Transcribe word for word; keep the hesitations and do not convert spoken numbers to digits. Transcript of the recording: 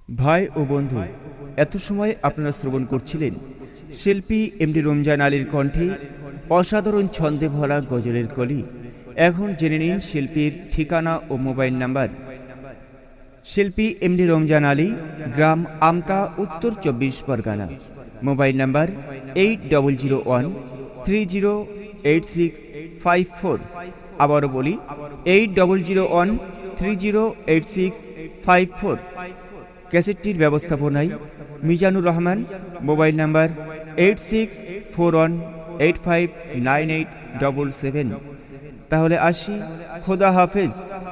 ভাই ও বন্ধু, এত সময় আপনারা শ্রবণ করছিলেন শিল্পী এমডি রমজান আলীর কণ্ঠে অসাধারণ ছন্দে ভরা গজলের কলি। এখন জেনে নিন শিল্পীর ঠিকানা ও মোবাইল নাম্বার। শিল্পী এমডি রমজান আলী, গ্রাম Amta, Uttar Chabbish Pargana. Mobile number eight double zero one three zero eight six five four. আবারও বলি, eight double zero one three zero eight six five four. ক্যাসেটটির ব্যবস্থাপনায় Mizanur Rahman. Mobile number eight six four one eight five nine eight double seven. তাহলে আসি, খোদা হাফেজ।